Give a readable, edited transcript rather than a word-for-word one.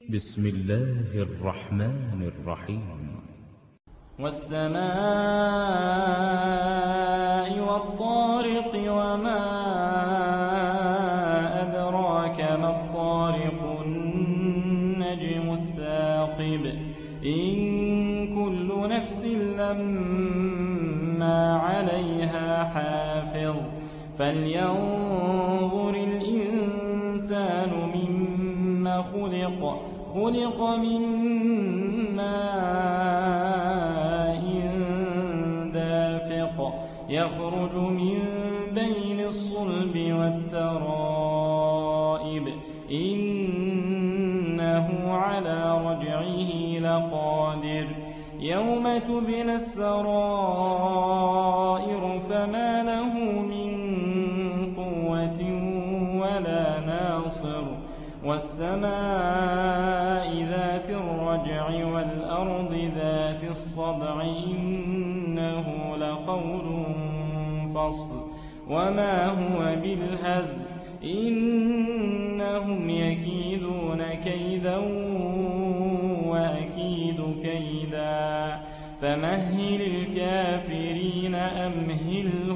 بسم الله الرحمن الرحيم. والسماء والطارق وما أدراك ما الطارق النجم الثاقب إن كل نفس لما عليها حافظ فلينظر الإنسان مما خلق من ماء دافق يخرج من بين الصلب والترائب إنه على رجعه لقادر يوم تبلى السرائر فما له من قوة ولا ناصر والسماء ذات الرجع والأرض ذات الصدع إنه لقول فصل وما هو بالهزل إنهم يكيدون كيدا وأكيد كيدا فمهل الكافرين أمهلهم